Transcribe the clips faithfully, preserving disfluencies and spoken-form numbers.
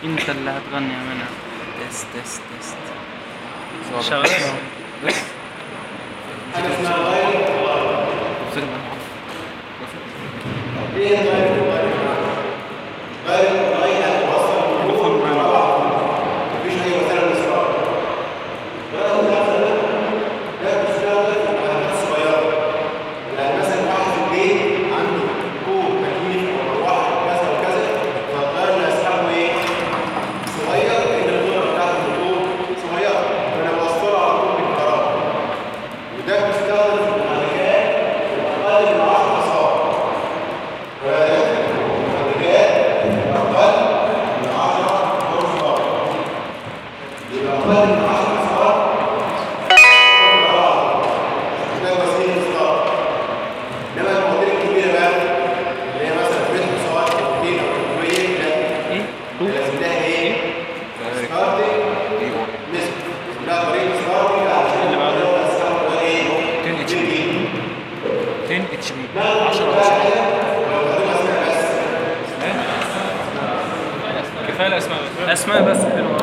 انت اللي هتغني يا منى. تست تست تست شغال بس اسماء بس حلوه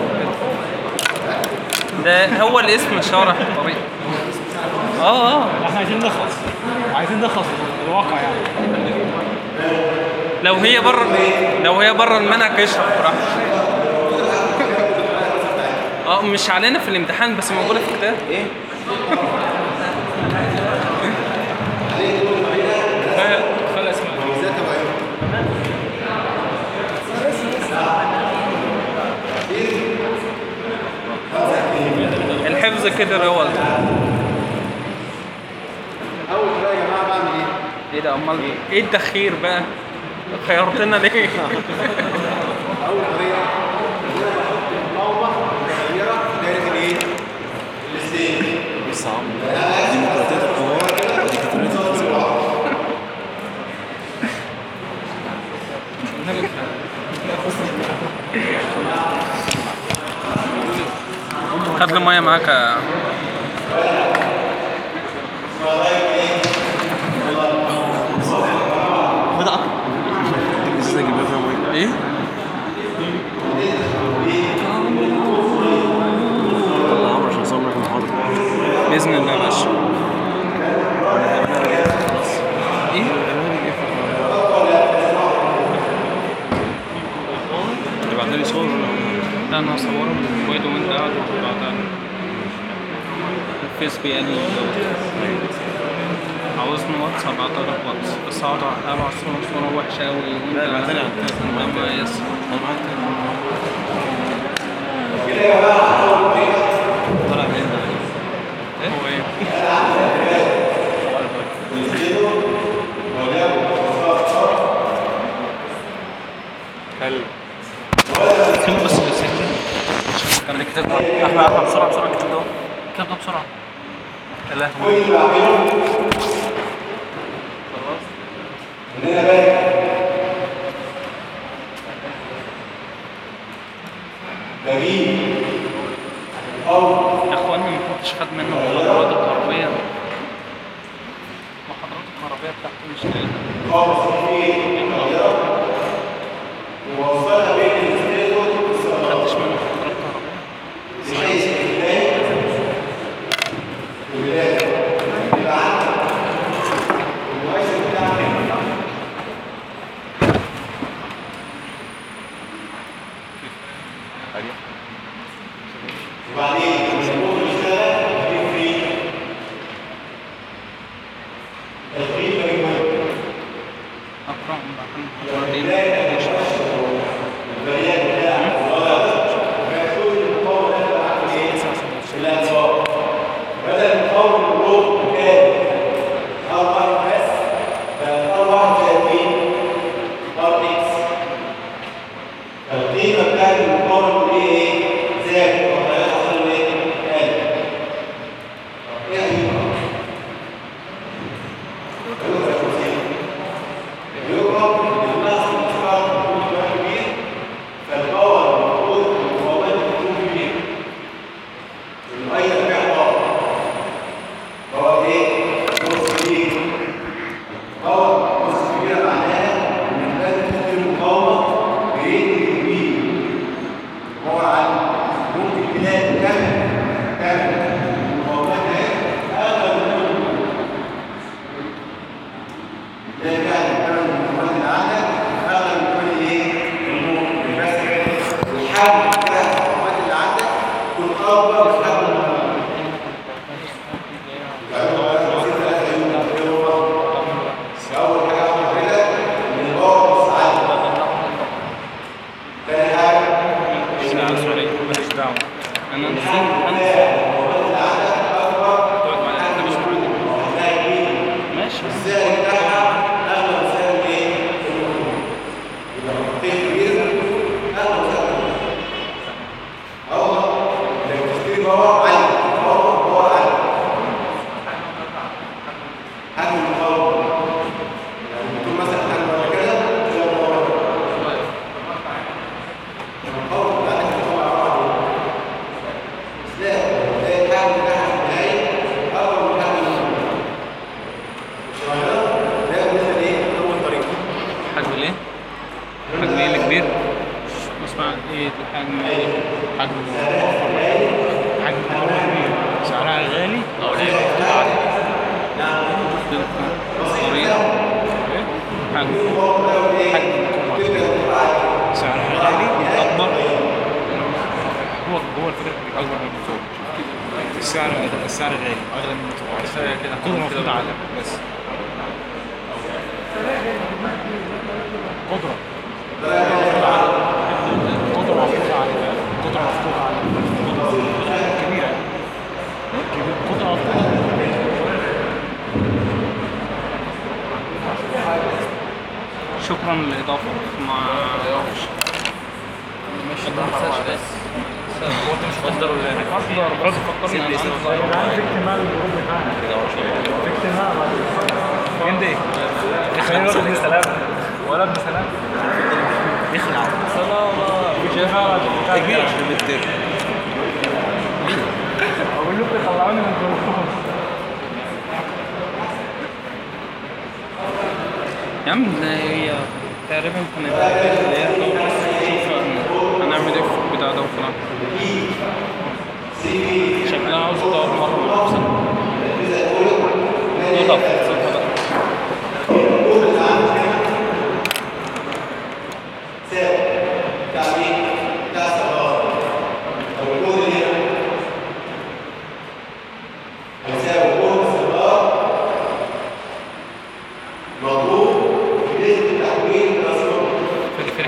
ده هو الاسم شارح الطريق. اه اه احنا عايزين نخلص عايزين نخلص الواقع يعني. لو هي بره لو هي بره المنهج اشرح براحتك. اه مش علينا في الامتحان بس موجوده في الكتاب. ايه كفايه اسماء الحفظ كده اول اول حاجه يا جماعه بعمل ايه؟ ايه ده امال ايه التخيير بقى؟ خيرتنا ليه؟ اول طريقه ان انا بحط المقاومه متغيره في دايره الايه؟ الستيج. بص يا عم ديمقراطيه القوار وديكتاتوريه الخزان. خد لي ميه معاك يا خد عقل ازاي اجيبها فيها ميه ايه؟ يلا يا عمرو عشان نصور لك المحاضره باذن الله يا باشا. ايه؟ تبعت لي صور لا انا هصوره من الموبايل وانت قاعد وتبعتها الفيس بي ان عاوزني واتس هبعتها لك واتس بس هقعد ابعت صورة صورة وحشة أوي وانت لا ابعتها لي على التليفون لما يس انا معاك طلع منين ده؟ ايه؟ هو ايه؟ حلو كم بس السكة كم الكتاب ده؟ احمد احمد بسرعة بسرعة الكتاب ده الكتاب ده بسرعة لا خلاص يا اخوانا ما كنتش خد منه المحاضرات الكهربية. المحاضرات الكهربية بتاعته مش ما خدتش منه محاضرات كهربية. ايه؟ حجم ايه اللي كبير؟ اسمع ايه الحجم ايه؟ حجم حجم كبير سعرها غالي او قليل عالي طريقة ايه؟ حجم حجم سعرها غالي اكبر هو هو الفكرة اكبر من الموتور السعر السعر غالي اغلى من الموتور كفاية كده كله المفروض اعلى بس قدرة قدرة مفروضة على قدرة مفروضة على كبيرة كبيرة قدرة مفروضة شكرا للإضافة مع مش ما تنساش بس هو انت مش هتقدر ولا ايه؟ هقدر بس فكرني في اكتمال الجروب بتاعنا في اكتمال عندي خلينا ناخد ابن سلام ولا ابن سلام يخلع سلامة كبير عشان بالتر اقول لكم يطلعوني من جروبكم يا عم ده هي تقريبا كنا اللي هي شوف هنعمل ايه في البتاع ده وخلاص شكلها عاوز تقعد مرة مع نفسك نضغط فرصتها بقى فين فين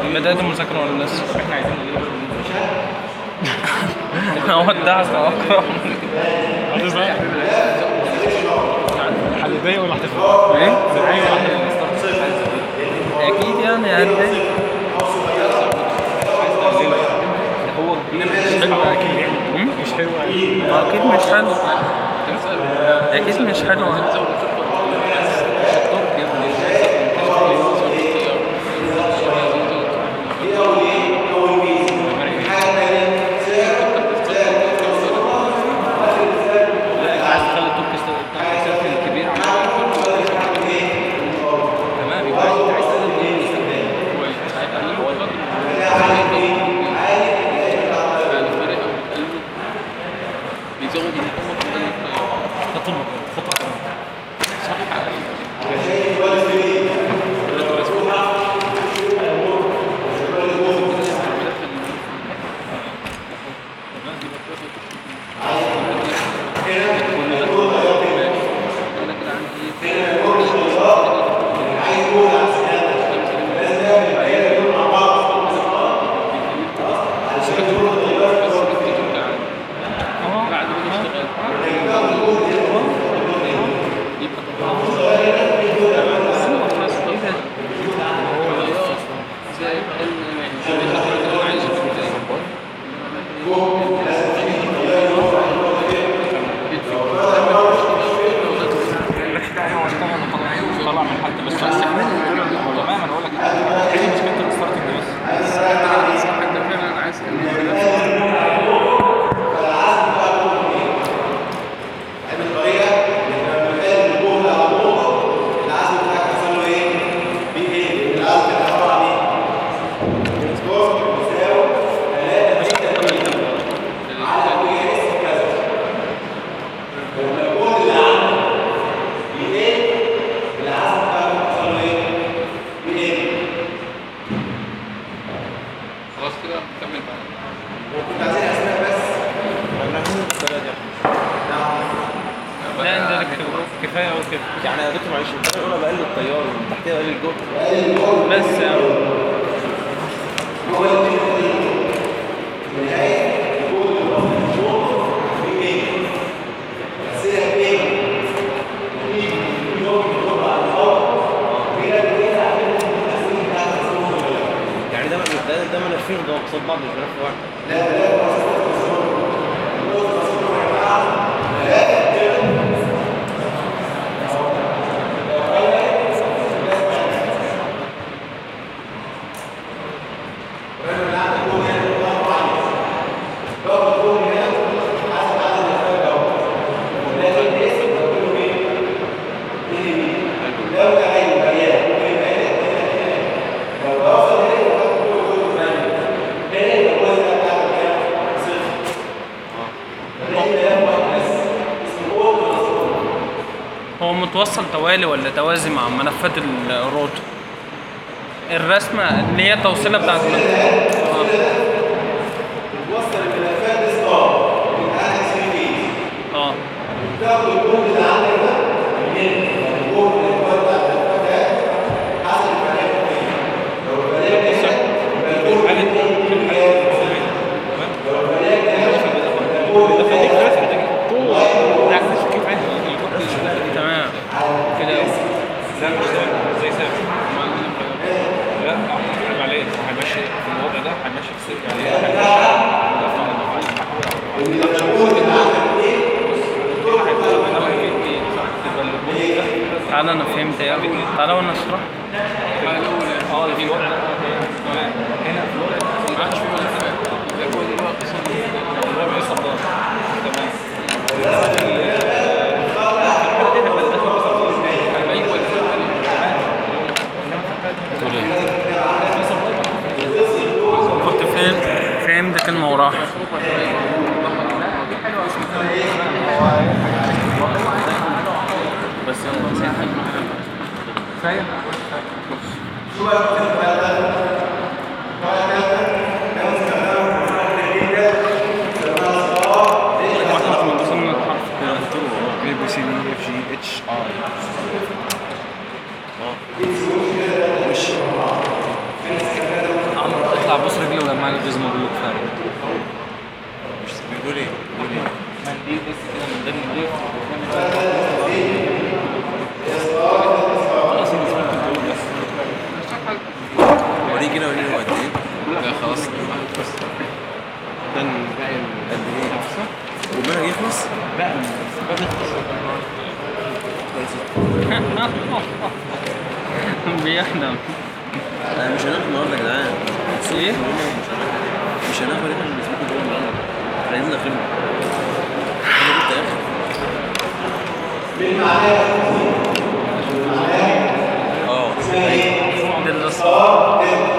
بدأت المذاكرة ولا لسه؟ احنا عايزين نجيب هو الدعس أكرم. هتسمع؟ حلبية ولا هتفرق؟ إيه؟ زباية ولا هتفرق؟ أكيد يعني هتضايق. هو كبير مش حلو اكيد يعني مش حلو اكيد أكيد مش حلو. أكيد مش حلو. كفايه قوي كده. يعني يا دكتور معلش الحاجه الاولى بقلل التيار واللي تحتها بقلل الجهد بس يعني يعني ده ده ده ملفين ده قصاد بعض مش ملف واحد. لا لا هو متوصل توالي ولا توازي مع ملفات الروتو؟ الرسمة اللي هي التوصيلة بتاعت بتوصل الملفات ستار من احد سي اه بتاخد الكود اللي عندك ده من الكود اللي بتاع الملفات حسب الفريق فين. لو الفريق ده يبقى الكود ده لو الفريق ده تمام كده. لا مش زي ثابت لا هنحب عليه هنمشي في الوضع ده هنمشي في السلك عليه تعالى انا فهمت يا ابني، تعالى وانا اشرح. اه في الوضع ده تمام. هنا في الوضع ده ما عادش في ولا ثابت ده كل الوقت صار الوضع صدام تمام. كنت فين فهمت كلمة وراح. بس كفاية. واحنا من ضمن الحرف A B C D E F G H I اطلع بص رجلي وجمع لي الجزمه بقول له كفايه. مش بيقول ايه؟ بيقول ايه؟ منديل بس كده من غير منديل. خلاص مش ممكن تقول بس. وريني كده وريني هو قد ايه؟ لا خلاص. ده باقي قد ايه؟ والمنهج يخلص؟ بقى بيحلم. انا مش هناخد النهارده يا جدعان. ايه؟ مش هناخد احنا اللي بنسبته جوه النهارده. احنا عايزين ناخدهم. انا جبت اخر. بالمعنى اه اسمها ايه؟ ده اللي صار.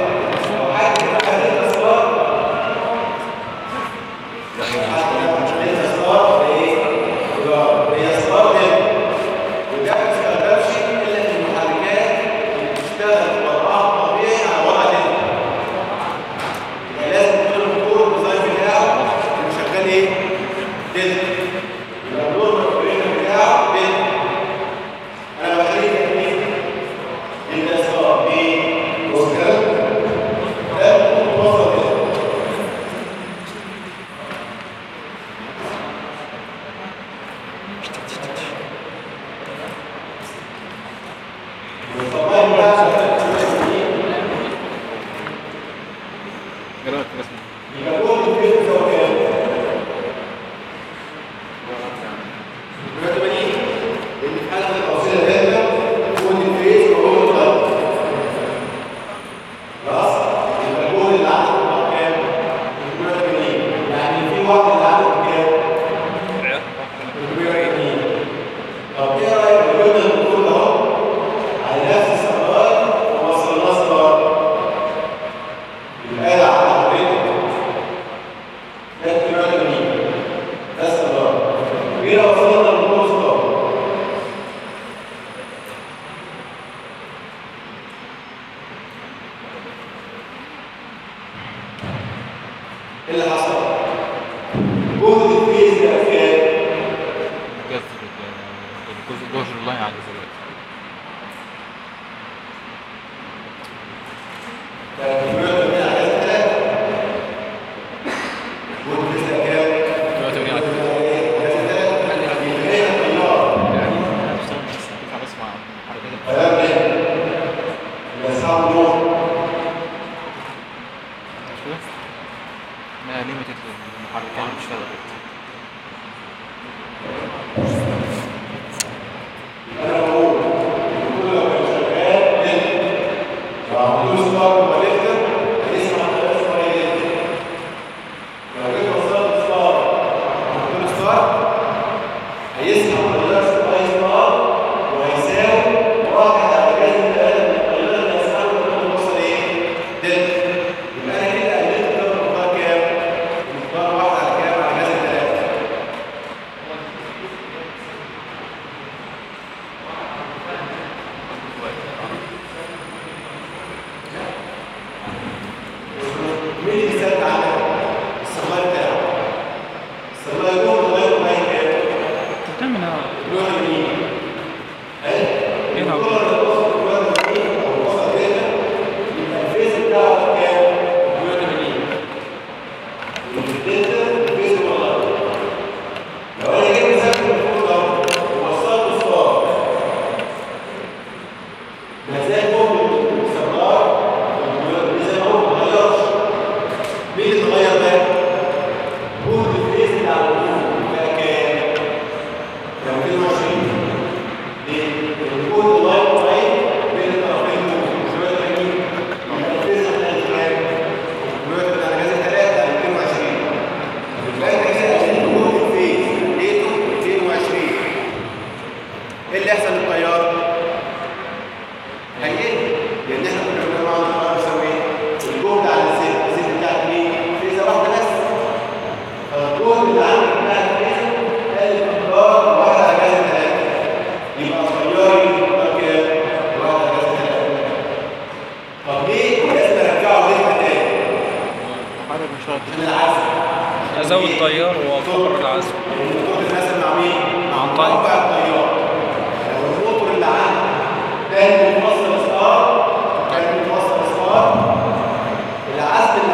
ازود طيار واكبر العزم. الموتور بيتناسب مع مين؟ مع مع الطيار. موقع الطيار. لو الموتور اللي عندي كان متوصل ستار كان متوصل ستار العزم اللي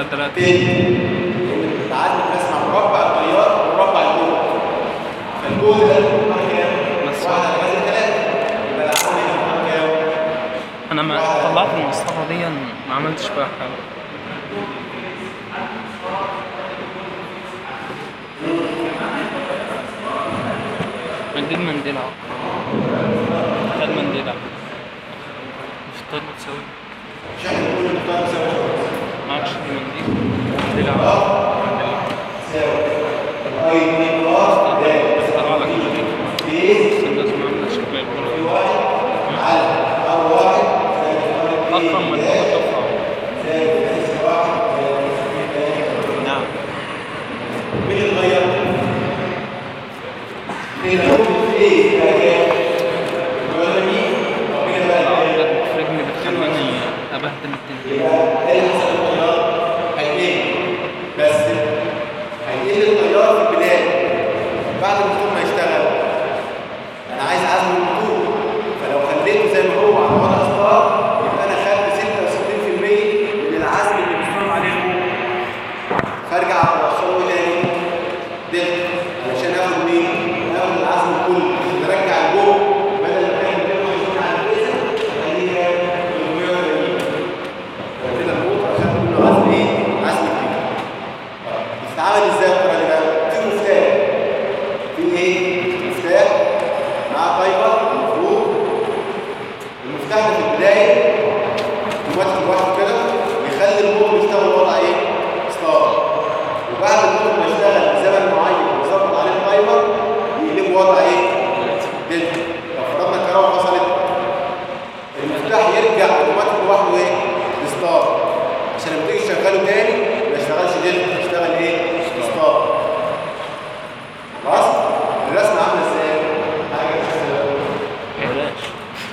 ثلاثة. العزم بيسمع مربع التيار ومربع الجهد. فالجهد ده بيكون كام؟ واحد على جذر ثلاثة. يبقى العزم هنا كام؟ أنا ما طلعت المسطرة دي ما عملتش فيها حاجة. منديل منديل اهو. خد منديل اهو. مش طيب تسوي. مش احنا بنقول ان التيار بيساوي معكش دي منديل. منديل اهو. منديل اهو. اي اتنين ار اخترع لك المنديل. بس الناس ما عملتش شكل البرو. على او واحد أكرم من التوقع. نعم. مين اللي غير؟ مين اللي ايه بقى كام؟ ولا مين؟ مين بقى؟ رجلي بتخليني أبهدل الدنيا. يبقى ايه اللي حصل للتيار؟ هيقل بس هيقل التيار في البداية بعد الموتور ما يشتغل. أنا عايز عزم الموتور، فلو خليته زي ما هو على وضع ستار يبقى أنا خدت ستة وستين في المية من العزم اللي بيصرف عليه الموتور. فارجع اوصله تاني دلتا علشان اخد مين؟ اخد العزم كله عشان ارجع الجهد بدل ما كان مئتين وعشرين على الجزء اخليه ثلاثمية وثمانين. كده الموتور اخدت منه عزم ايه؟ عزم كبير. بتتعامل ازاي الطريقه دي بقى؟ في مفتاح. في ايه؟ مفتاح مع فايبر المفروض. المفتاح ده في البدايه اوتوماتيك لوحده كده بيخلي الموتور يشتغل وضع ايه؟ ستار. وبعد الموتور ما يشتغل بزمن معين ويظبط عليه الفايبر يقلب وضع ايه؟ دلتا. لو فرضنا الكهرباء فصلت المفتاح يرجع اوتوماتيك لوحده ايه؟ لستار. عشان لما تيجي تشغله تاني ما يشتغلش دلتا يشتغل ايه؟ ستار. خلاص؟ الرسمه عامله ازاي؟ حاجه بلاش.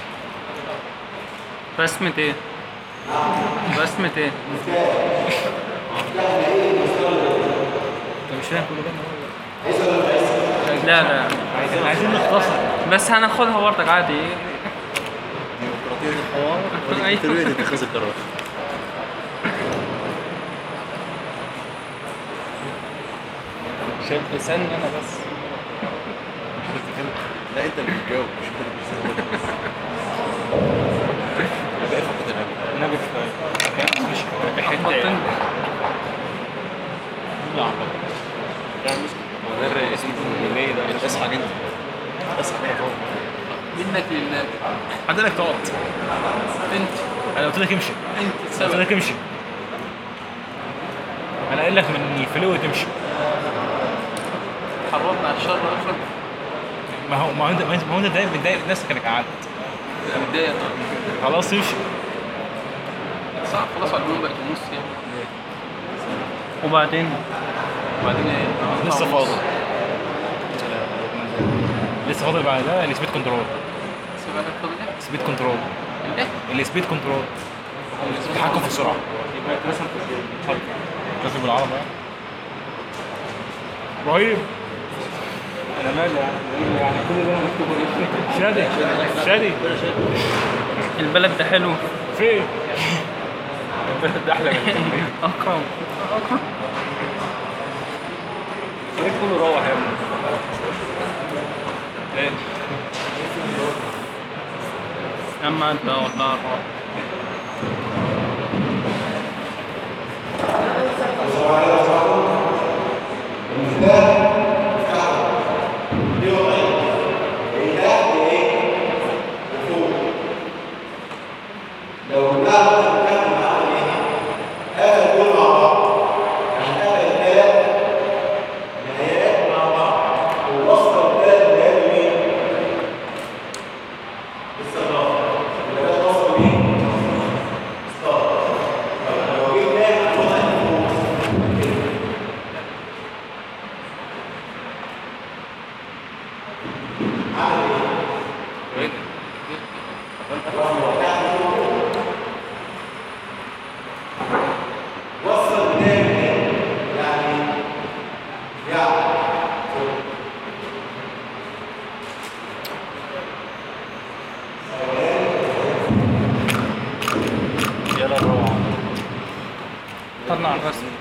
رسمة ايه؟ رسمة ايه؟ انت مش فاهم كل ده. لا لا عايزين عايزين نختصر. بس هناخدها برضك عادي. ديمقراطية الحوار وتربية اتخاذ القرار. شايف لساني انا بس. لا انت اللي بتجاوب مش انت اللي بتسأل. بقى فقط النبي. النبي كفايه. مش بحته. لا هو ده الرئيس الجمهورية ده. اصحى انت. اصحى انت فوق. منك لله. حد لك تقعد. انت انا قلت لك امشي. انت قلت السبب. لك امشي. انا قايل لك من الفلويد تمشي. حرمنا على الشر اخر. ما هو ما هو انت ما هو انت دايما بتضايق نفسك انك قعدت. بداية خلاص امشي. صح خلاص على الجنوب بقت النص يعني. وبعدين وبعدين ايه؟ لسه فاضل. لسه فاضل بعد ده السبيد كنترول. سيبها لك فاضل ايه؟ سبيد كنترول. ايه؟ السبيد كنترول. التحكم في السرعه. يبقى اترسم في الخط. اترسم بالعربي يعني. ابراهيم انا مالي يعني يعني كل ده مكتوب ايه؟ شادي شادي البلد ده حلو. فين؟ البلد ده احلى من اكرم اكرم. الفريق كله روح يا ابني. تاني اما انت والله روح. لو بنعرف نتكلم مع ايه؟ هذا كله مع بعض. يعني هذا الثلاث نهايات مع بعض. ووصل الثلاث نهايات مين؟ بالصداقة. يبقى ده وصل مين؟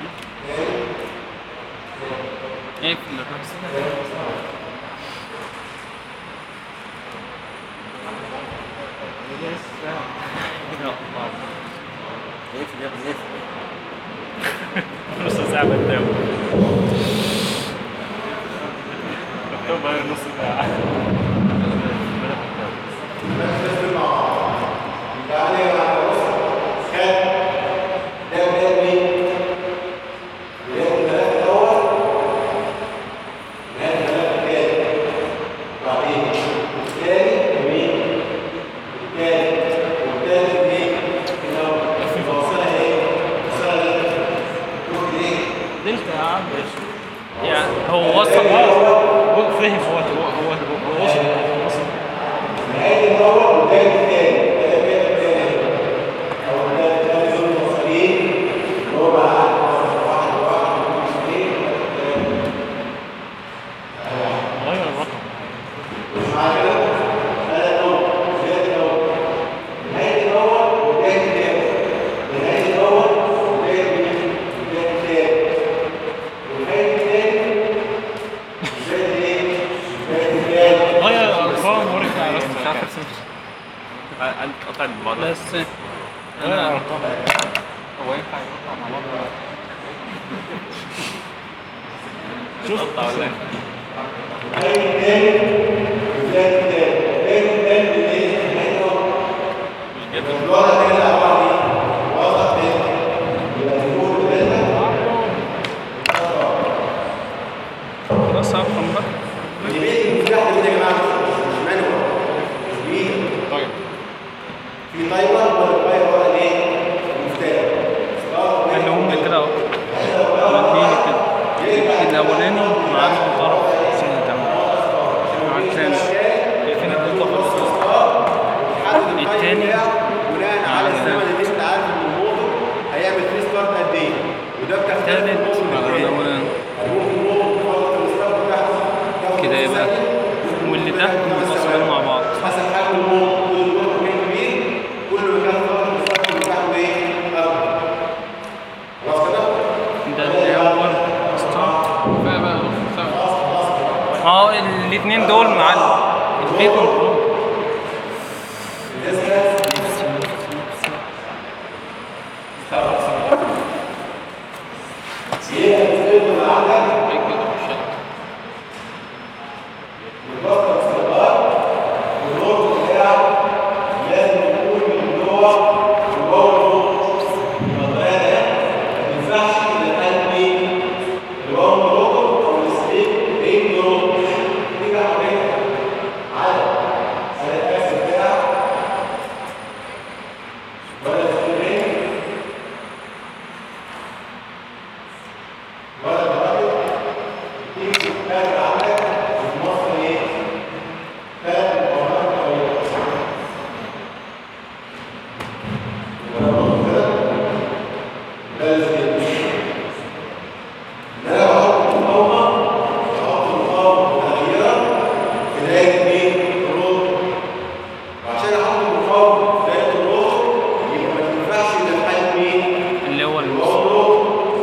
ايه في الرأس؟ ايه في اليابان ايه نص ساعة بتداوم طب هاي نص ساعة يعني هو وصل هو فهم هو هو هو وصل وصل غير الرقم غير الارقام ورجع على مش عارف رقم ارسم انت قطع بعض بس غير انا الارقام هو ينفع يقطع مع بعض ولا لا؟ شوف قطع ولا خلاص افهم بقى. طيب في تايمر ولا تايمر ولا ايه؟ مفتاح. اللي هم كده اهو مديني كده الاولاني مع طرف سنة مع الثاني فين الدقة التاني بناء على الزمن اللي انت عارف ان الموضوع هيعمل فيه ستارت قد ايه؟ وده بتختلف التالت من موضوع مع للتاني. الاولاني ممكن موضوع فترة الستارت بتاعته كده يبقى واللي تحت منفصلين مع بعض. حسب حجم الموضوع، كل الموضوع كان كبير كل ما كان فترة الستارت بتاعته ايه؟ اكبر. خلاص كده؟ ده اللي اول ستارت اه الاثنين دول مع البي كنترول. اللي هو المصدر.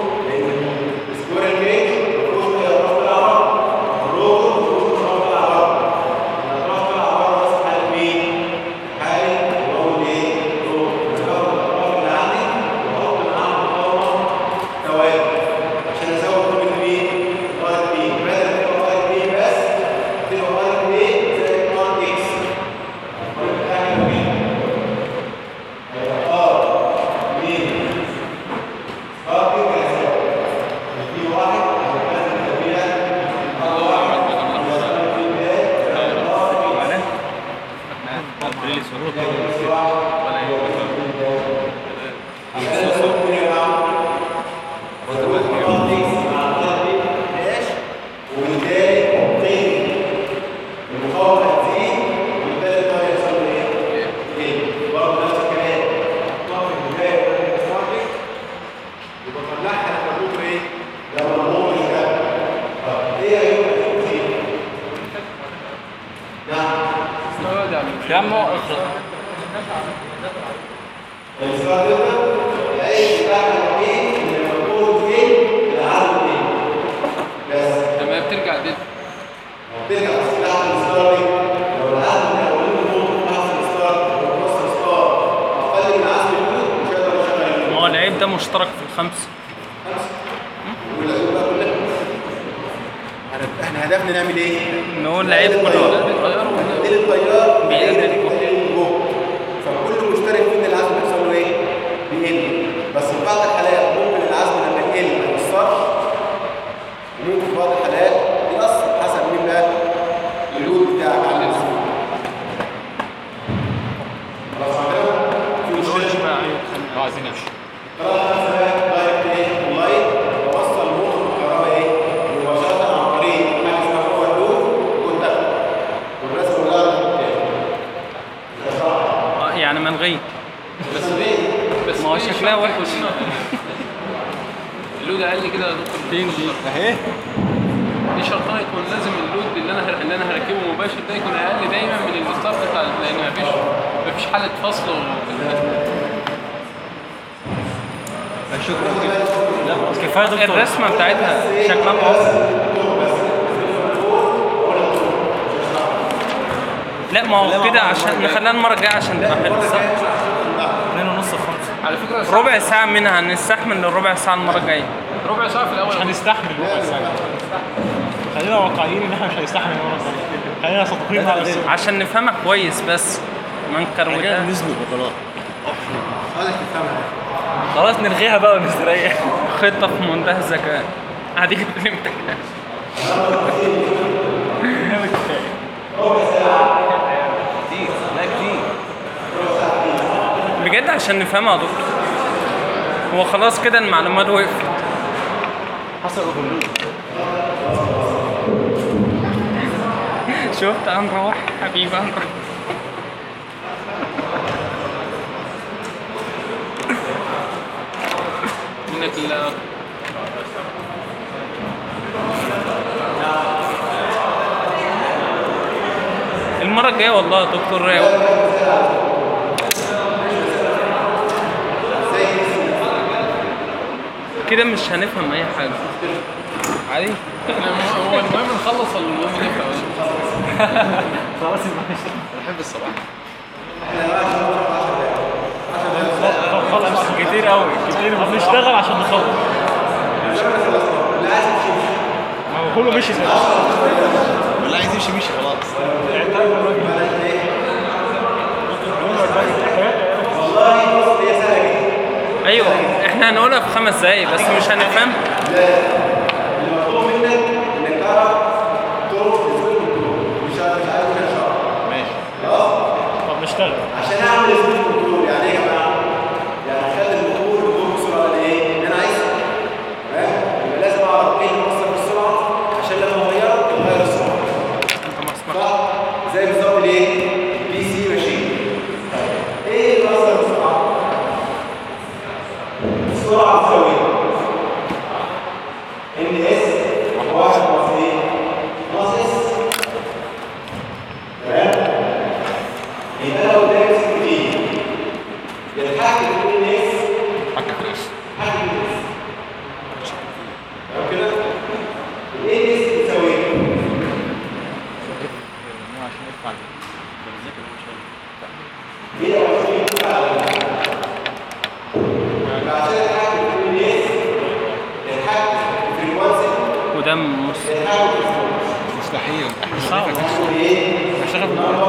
يا عم اخرج. الإصرار ده العيش بتاعنا الوحيد اللي موجود فين؟ اشترك في الخمس. احنا هدفنا نعمل ايه؟ نقول لعيب كله نقلل التيار بيقلل الجهد. فكل مشترك فينا العزم بيحصل له ايه؟ بيقل. بس في بعض الحالات ممكن العزم لما يقل ما يأثرش، وممكن في بعض الحالات يأثر حسب مين بقى؟ اللود بتاعك على الجسم. خلاص كده؟ في مشكلة؟ اه عايزين نمشي. خلاص دايركت ايه؟ اللايت بوصل موتور الكهرباء ايه؟ مباشرة عن طريق حاجة اسمها هو اللود والدفع. والرسم كلها اه يعني ملغي. بس ليه؟ بس ما هو ليه شكلها شرط وحش. يكون- اللود اقل كده يا دكتور. فين دي؟ اهي دي شرطها يكون لازم اللود اللي انا هر- اللي انا هركبه مباشر ده يكون اقل دايما من الستارت بتاع، لان مفيش مفيش حاله فصل و- كفايه دكتور. الرسمة بتاعتها شكلها واضح. لا ما هو كده عشان نخليها المرة الجاية عشان تبقى حلوة. اتنين ونص خمسة. على فكره ربع ساعة منها هنستحمل للربع ساعة المرة الجاية. ربع ساعه في الاول. مش هنستحمل ربع ساعة. خلينا واقعيين ان احنا مش هنستحمل ربع ساعة. خلينا صادقين مع نفسنا. عشان نفهمها كويس بس ما نكروتها. نزلوا بطلات. عايزك تفهمها. خلاص نلغيها بقى ونستريح. خطة في منتهى الذكاء. هديك الامتحان. كتير لا كتير. بجد عشان نفهمها يا دكتور. هو خلاص كده المعلومات وقفت. حصل اوفرلود. شفت هنروح حبيبي هنروح. انك ال- المرة الجاية والله يا دكتور رايق. كده مش هنفهم أي حاجة. عادي؟ احنا م- هو المهم نخلص ولا المهم نفهم؟ خلاص يبقى ماشي. بحب الصباح. طب خلاص كتير قوي كتير بنشتغل عشان نخلص. ما هو كله مشي زي والله عايز يمشي مشي خلاص. والله بص هي سهله جدا. أيوه إحنا هنقولها في خمس دقايق بس مش هنفهم. المطلوب منك انك تعرف طرق السبيد كنترول. مش عارف مش عارف كده شرح. ماشي. خلاص؟ طب نشتغل. عشان اعمل سبيد كنترول يعني ايه يا جماعه؟ يعني اخلي الموتور يدور بسرعه قد ايه؟ اللي انا عايزها. تمام؟ يبقى لازم اعرف ايه اللي بيأثر في السرعه عشان لما اغيره يغير السرعه. صح؟ زي بالظبط الايه؟ بي سي ماشين. ايه اللي بيأثر في السرعه؟ السرعه تساوي ان اس واحد ناقص ايه؟ ناقص اس. تمام؟ يبقى انا قدامي سكتين. يتحكم في ان اس حكي في ايش؟ حكم في اس. تمام كده؟ الايه اس بتساوي ايه؟ عشان يدفع مية وعشرين على عشان يتحكم في ان اس يتحكم في الفريكوانسي وده مس- يتحكم في الفريكوانسي. مستحيل. صعب. ايه؟ هشتغل في تمام؟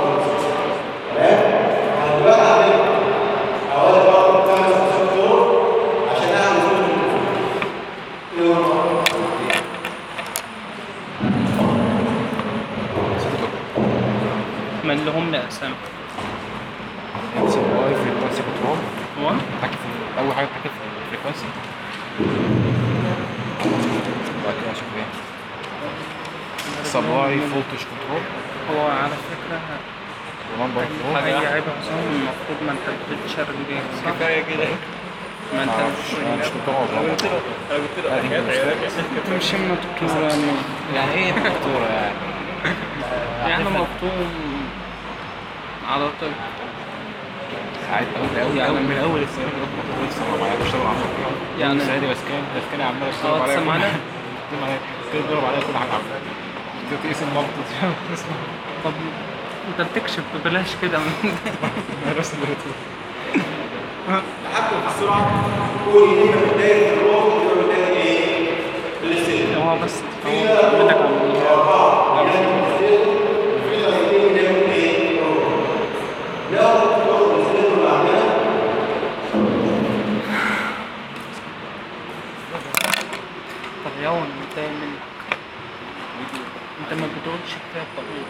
انا دلوقتي عامل حوالي برضه خمس ست طرق عشان اعمل سبيد كنترول. ايه هو؟ ما اللي هم أقسام. سبلاي فريكونسي كنترول. هو تحكي في اول حاجه تحكي في الفريكونسي. بعد كده اشوف ايه؟ سبلاي فولتج كنترول. هو على فكرة نمبر أي عيب حسام المفروض ما أنت بتتشرب بيه صح؟ كفايه كده. ما أنت مش كنترول. انا قلت له انا قلت له حكايات عيالك. مش مكتوب يعني. يعني ايه دكتوره يعني؟ يعني مكتوب على طول. ساعات قوي قوي يعني قوي من اول السنه كده كنت لسه معايا بشتغل على فكره. يعني- السنه دي بس كان بس كان عمال اشتغل اه عليها. تسمعنا؟ تضرب عليها كل حاجه عمال. تقيس النبض تسمع. طب أنت بتكشف ببلاش كده. بس اللي بتقول التحكم في السرعه يكون يا اما من دايره الروح يا اما من دايره ايه؟ الاستيل. هو بس في هو بدك اربعه يناموا الاستيل وفي طريقتين يناموا ايه؟ الروح. لو الروح الاستيل اللي عندنا طب يوم انت من انت ما بتقولش كفايه الطبيب.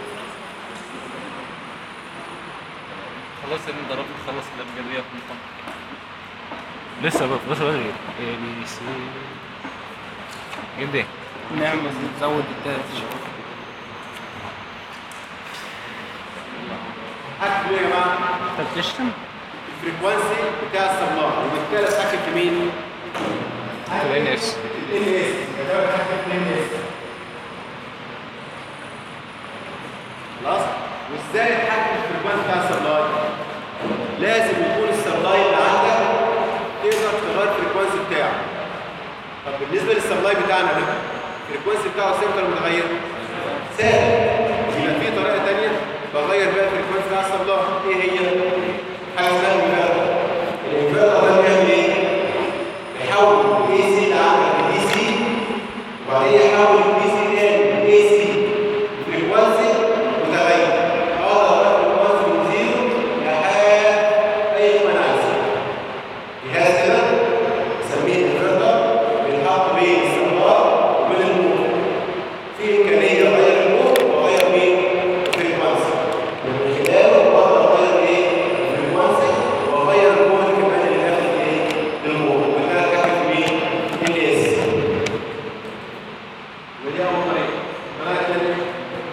خلاص انا ضربت خلص الابجديه في المطعم. لسه بقى لسه بدري اي بي سي جيم دي. نعمل نزود التالت شويه. حكوا يا جماعه انت بتشتم؟ الفريكوانسي بتاع السماعه وبالتالي اتحكم في مين؟ ال ان اس ال ان اس ده بتحكم في ال ان اس. خلاص؟ وازاي اتحكم في الفريكوانسي بتاع السبلاي؟ لازم يكون السبلاي اللي عندك تقدر تغير الفريكوانسي بتاعه. طب بالنسبه للسبلاي بتاعنا ده الفريكوانسي بتاعه ثابت ولا متغير؟ ثابت. يبقى في طريقه ثانيه بغير بيها الفريكوانسي بتاع السبلاي. ايه هي؟ حاجه اسمها الانفرتر. الانفرتر ده بيعمل ايه؟ يحول الاي سي اللي عندك لدي سي وبعدين يحول الدي سي تاني لاي سي فريكوانسي متغير. اقدر اغير الفريكوانسي من زيرو لحد اي ما انا عايزه. جهاز كده بسميه الانفرتر بيتحط بين السماعه وبين الموت. في امكانيه اغير الموت واغير مين؟ الفريكوانسي. ومن خلاله اقدر اغير ايه؟ الفريكوانسي واغير الموت كمان اللي داخل ايه؟ الموت. وبالتالي اتحكم في مين؟ ال اس. ودي اول طريقه. الطريقه الثانيه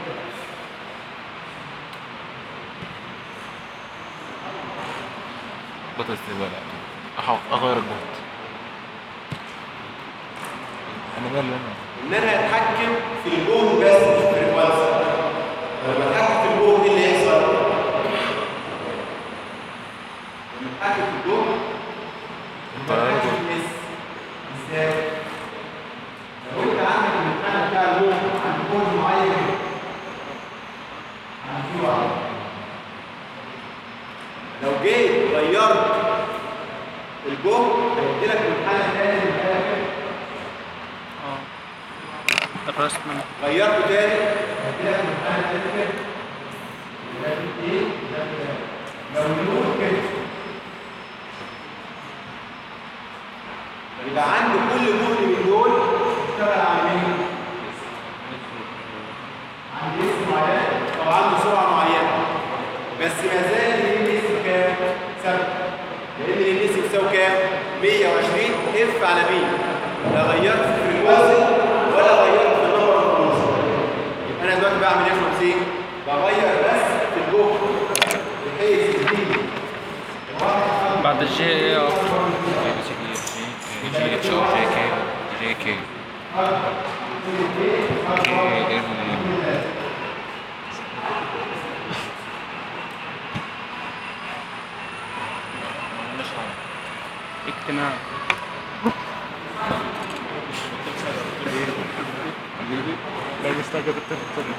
بطل استقبال احاول اغير الجهد. انا مالي انا ان انا اتحكم في الجهد بس مش في الفريكوانسي. لما اتحكم في الجهد ايه اللي هيحصل؟ لما اتحكم في الجهد اتحكم في الاس. ازاي؟ لو انت عندك الامتحان بتاع الموت عند جهد معين عند في واحد لو جيت غيرت الجهد هيدي لك امتحان تاني من الاخر. اه درست منه. غيرته تاني هدي لك امتحان تاني كده. لكن ايه؟ لو النور كده يبقى عند كل جهد من دول اشتغل على مين؟ عند اسم معين او عنده سرعه معينه بس ما زال ال اس كام؟ ثابت. لان ال اس بيساوي كام؟ مية وعشرين اف على بي. لا غيرت في الفريكوانسي ولا غيرت في النمبر اوف كروز. يبقى انا دلوقتي بعمل ايه يا خمسين؟ بغير بس في الجهد بحيث يديني بعد الجي اي ار جي اتش او جي كي جي كي كي ال اجتماع. لا مستعجل التلفزيون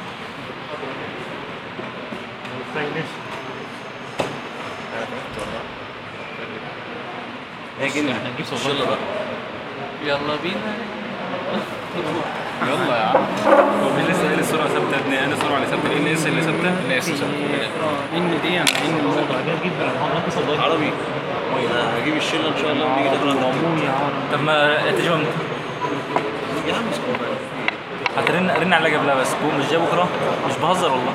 مستعجلش هاجي هنجيب صوت بقى يلا بينا. يلا يا عم. هو مين لسه قايل السرعه ثابته يا ابني؟ انا السرعه اللي ثابته ال اس اللي ثابته ال اس اه ان دي يعني ان الموضوع هجيب جدا عربي. هجيب الشله ان شاء الله ونيجي نقرا عمومي عربي. طب ما تيجي امتى؟ يا عم اسكت بقى. هترن رن على قبلها بس بو مش جاي بكره مش بهزر والله.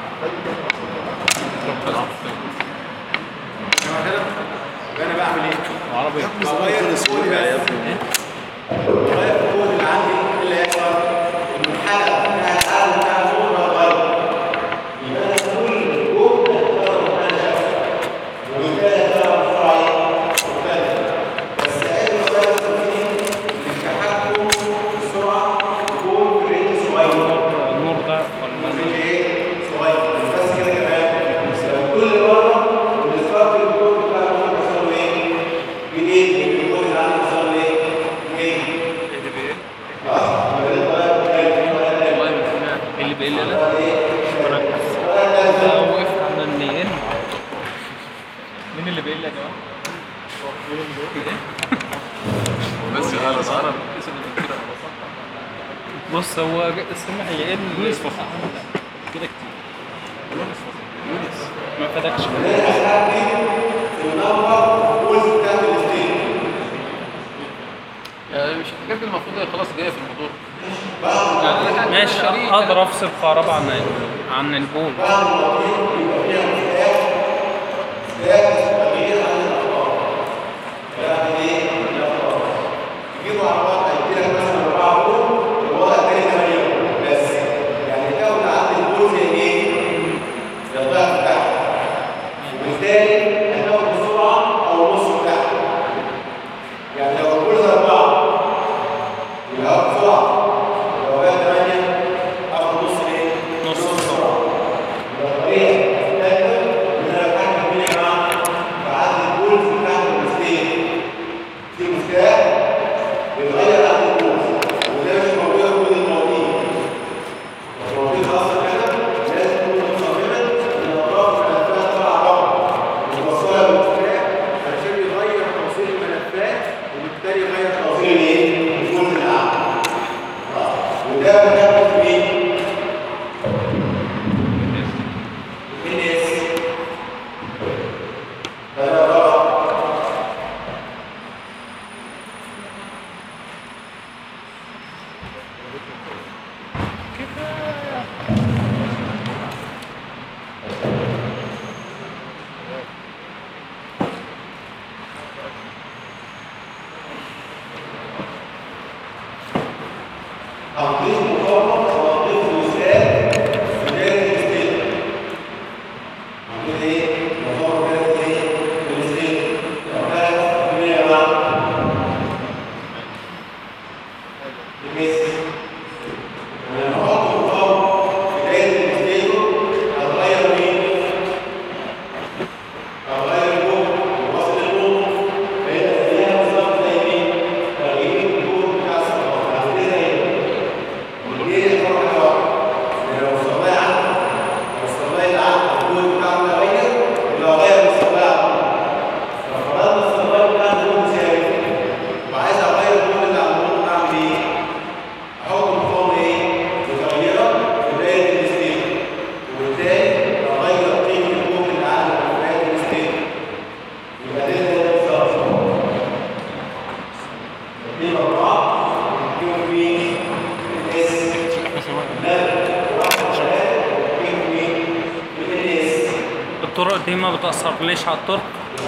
تمام كده؟ يبقى انا بعمل ايه؟ عربي بغير الكود بس. بغير الكود اللي عندي ايه اللي هيحصل؟ المنحنى بتاع العالم بتاع النور هيتغير. يبقى انا كل كود هيتغير منحنى شكل. وبالتالي هيتغير بسرعه مختلفه. بس اقل مسافه تنفيذ للتحكم في السرعه يكون في رينج صغير. النور ده ولا رينج ايه؟ صغير. مش بس كده كمان. كل مره الستارت الكود بتاع النور بيحصل له ايه؟ جديد من الكود اللي عندي بيحصل له ايه؟ جديد. اللي بيقل لا وقف على النيل. مين اللي بيقول لك يا جماعه؟ بس هذا صار بص هو السمع هي ايه يونس فصل كده كتير. ما فادكش. يعني مش الحاجات دي المفروض هي خلاص جايه في الموضوع. يعني أنا ماشي شريك- اقدر افصل كهرباء عن عن البول. يجيبوا عربات هيديلك مثلا أربعة فول ووضع تاني ثمانية فول بس يعني الجودة عند الفول زي إيه؟ زي الضعف بتاعها وبالتالي هتاخد بسرعة أو النص بتاعها يعني لو الفول زي أربعة يبقى هاخد بسرعة لو بقى ثمانية هاخد نص إيه؟ نص بسرعة يبقى الطريقة الثالثة إن أنا بتحكم فين يا جماعة؟ بعد الفول بتاعت المستيل في مفتاح بيتغير عند الناس وده مش موجود في كل المواضيع. المواضيع اصلا كده لازم تكون مصممه ان الاطراف الملفات طالعه بره وموصله بالمفتاح عشان يغير توصيل الملفات وبالتالي يغير توصيل الايه؟ الجزء الاعلى. وده بناخد مين؟ الناس. ده طبعا هنضيف مقاومة وهنضيف وسائل في دايرة الستيل. هنضيف ايه؟ مقاومة دايرة ايه؟ في الستيل. طب ده هيبقى مين يا جماعة؟ الميسي. لما نحط مقاومة في دايرة الستيل هتغير مين؟ هتغير الجهد ووصل الجهد فيبقى زيها بالظبط زي مين؟ تغيير الجهد بتاع السيارة. عارفين زي ايه؟ وليه الفرق واحد؟ لو الصباية عندك لو الصباية اللي عندك الجهد بتاعه متغير يبقى غير الصباية لو فرضنا الصباية بتاعه الجهد ثابت وعايز اغير الجهد اللي على الجهد بتاعه ايه؟ احط مقاومة ايه؟ متغيرة في دايرة الستيل وبالتالي اغير قيمة الجهد اللي على دايرة الستيل يبقى ده ده بالظبط اتنين أربعة يكون مين؟ الاس الطرق دي ما بتأثرليش على الطرق.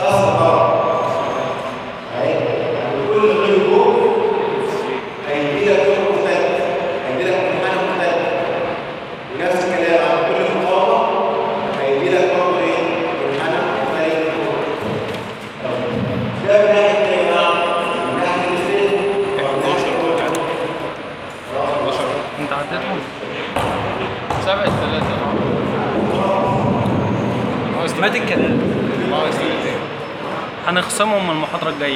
كل غير جوه هيديلك طرق مختلفة هيديلك منحنى مختلف ونفس الكلام على كل مقاومة هيديلك برضه ايه؟ منحنى مختلف ده من ناحية ايه يا جماعة؟ من ناحية الستيل انت عديتهم؟ سبعة ثلاثة مات الكلام. هنخصمهم من المحاضرة الجاية.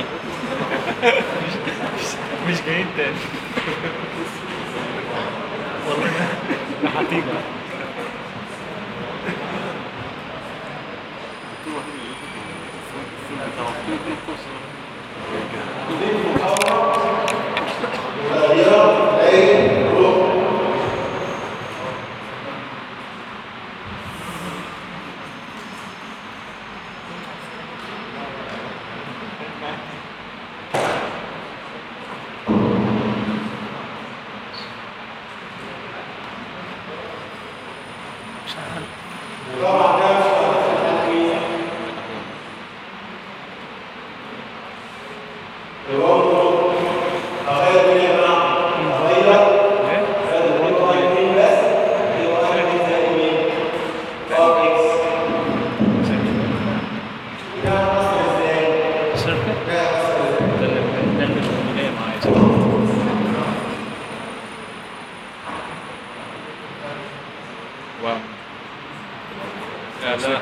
مش جايين تاني. والله ده هتيجي. متغيرة ايه؟ روح طبعا ده مش هتخلي برضه هغير مين يا جماعه؟ هغير هغير واحد مين بس هغير واحد مين زي مين؟ ار اكس ده هيحصل ازاي؟ شركة؟ ده هيحصل ازاي؟ ده اللي ده اللي مش جاي معايا. واو. يا لا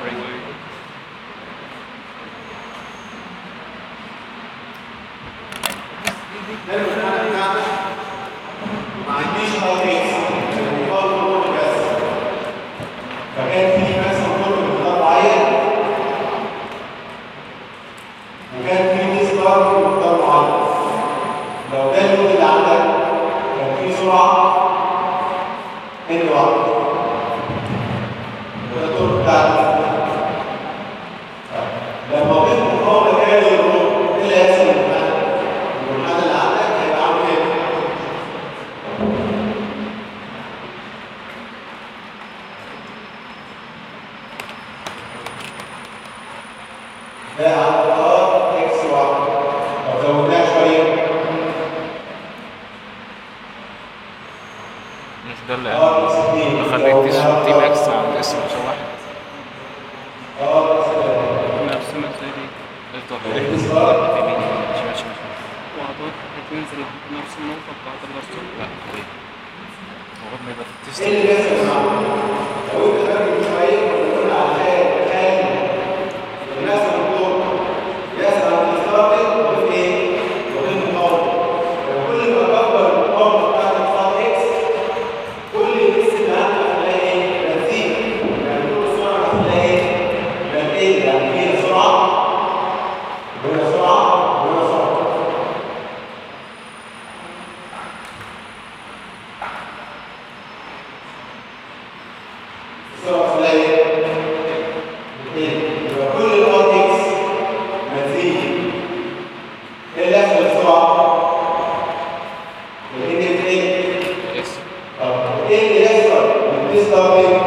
ده المنحنى بتاعنا ما عنديش ار اكس المقاومه كله بس فكان في مثلا كله بمقدار معين وكان في نسبه مش ده اللي خليك تي ماكس عند اسم واحد نفسنا ازاي دي افتح في يمين شمال شمال وهتروح هتنزل نفس النقطة بتاعت الرسول. لا ايه هو ما يبقى ايه تست اللي بيحصل يا جماعه؟ لو انت فاكر من شويه كنا قلنا على حاجه حاجه الناس الدكتور يسال عن الستارتنج وفي ايه؟ وفي المقاومه. وكل ما كبر المقاومه بتاعت الستارت اكس كل الاكس اللي عندك هتلاقي ايه؟ بتزيد. يعني كل السرعه هتلاقي ايه؟ بتقل. يعني هنا سرعه وهنا سرعه وهنا سرعه. السرعه هتلاقي ايه؟ يبقى كل الار اكس بتزيد. ايه اللي يحصل للسرعه؟ الان بتقل. اس طب ايه اللي يحصل للديستارتنج؟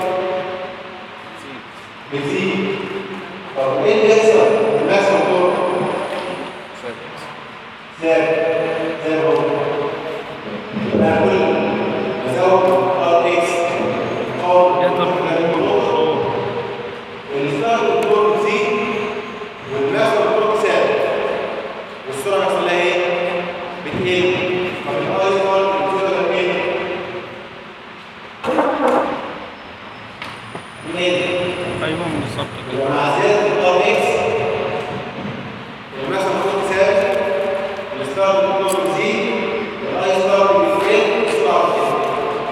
بتزيد. طب ايه اللي يحصل للماكسيمم تورك؟ ثابت ثابت زي ما هو. يبقى كل ما ازود ار اكس يقدر الستارت تورك بتزيد والماكسيمم تورك ثابت والسرعه يحصل لها ايه؟ بتقل. طب الاي ستارت بتزيد ولا بتقل؟ بتقل. ايوه بالظبط كده. يبقى مع زيادة الار اكس الماكسيمم تورك ثابت الستارت تورك بيزيد الاي ستارت بيزيد والسرعه بتقل.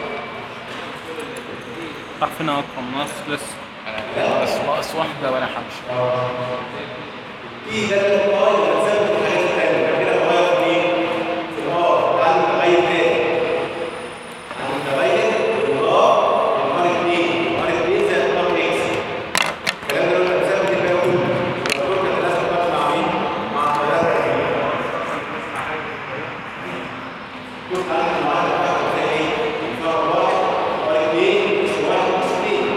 راح فينا اكرم ناس لسه. بس ناقص واحدة وانا همشي في ثلاث اي بتثبت الحاجات الثانيه. بعد كده نغير في مين؟ في الار. تعالوا نتغير تاني. هنتغير الار الار اتنين الار اتنين زي الار اكس. الكلام ده لو انت مثبت الباقي كله يبقى التورك هتناسب بقى مع مين؟ مع الثلاثه دي. شوف عندك المعادله بتاعتك هتلاقي ايه؟ ار واحد ار اتنين اس واحد اس اتنين.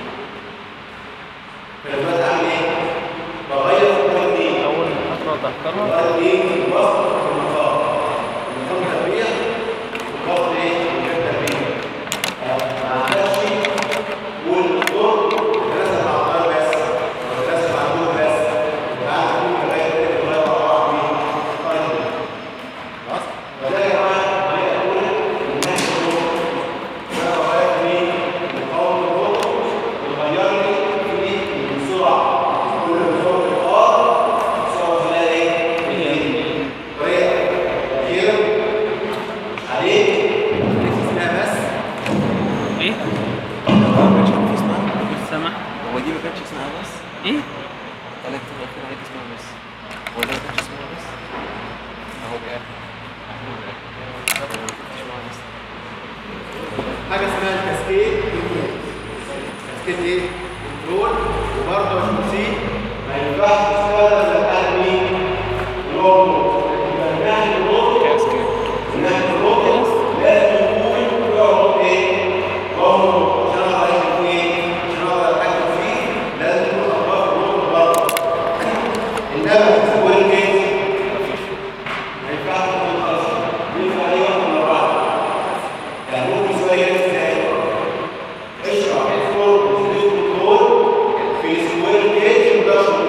فدلوقتي عامل ايه؟ بغير في ار اتنين. اول محاضره تحضرها ار اتنين في الوسط في المسار. النظام تربيع والوسط ايه؟ غير تربيع. ما عندكش والدكتور بيتناسب مع الغير بس او بيتناسب مع الدور بس. يبقى عندك كل غير تاني بتغير مع بعض مين؟ ار اتنين. خلاص؟ فده يا جماعه الطريقه الاولى من ناحيه الدور. انا بغير في مين؟ مقاومه الدور وتغير لي في مين؟ السرعه. كل ما زود الار السرعه تلاقي ايه؟ بتقل. طريقه اخيره عليك عليك اسمها بس ايه؟ ما كانش في اسمها مش سامع. هو دي ما كانتش اسمها بس ايه؟ قال لك في الاخير عليك اسمها بس هو ده ما كانش اسمها بس اهو بقى اهو بقى ما كانتش اسمها بس حاجه اسمها الكاسكيد كنترول. كاسكيد ايه؟ كنترول. وبرضه عشان تسيب ما ينفعش تستخدم زي بتاعت مين؟ الروبوت. يبقى من ناحيه الروبوت كاسكيد من ناحيه الروبوت لازم يكون روبوت ايه؟ روبوت. عشان اقدر اشوف ايه؟ عشان اقدر اتحكم فيه لازم يكون اطراف الروبوت برضه. انما في سكوير كيس ما ينفعش تكون اصلا. ينفع اي واحد من الاربعه. يعني ممكن شويه ازاي؟ اشرح الفور سبيد كنترول في سكوير كيج وداشر.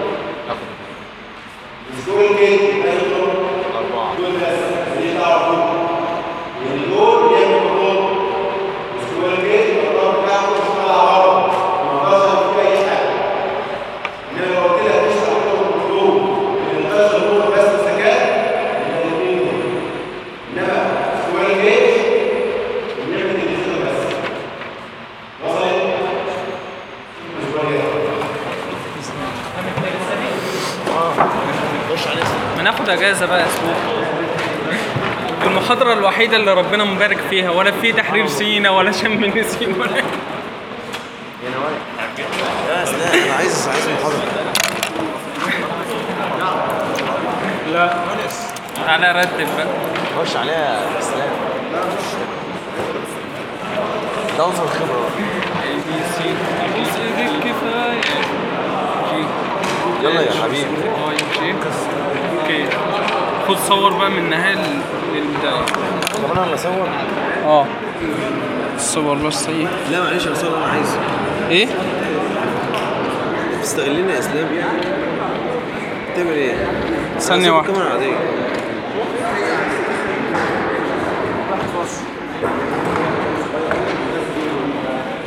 السكوير كيج بياخد أربعة دول بس ماليش دعوه بيهم. والدول بيعمل كنترول. السكوير كيج القرار بتاعه مش طالع بره ما اقدرش في اي حاجه. انما لو قلت لك اشرح لهم كنترول من الداشر بورد بس الذكاء يبقى الاثنين دول. انما سكوير كيج بنعمل الديزاين بس. وصلت؟ مش بقى خش عليه ما ناخد اجازه بقى اسبوع. المحاضره الوحيده اللي ربنا مبارك فيها، ولا في تحرير سينا ولا شم نسيم ولا يا نوايا يا اسلام انا عايز عايز محاضره لا. تعالى رتب بقى. خش عليها يا اسلام ده عنصر الخبره بقى. اي بي سي جزء بالكفايه. جي يلا يا حبيبي. اي جي اوكي. خد صور بقى من النهايه للبدايه. طب انا اللي اصور اه الصور بس طيب. لا معلش يا صور انا عايز ايه؟ تستغلني يا اسلام تعمل ايه؟ ثانية واحدة. الكاميرا عادية.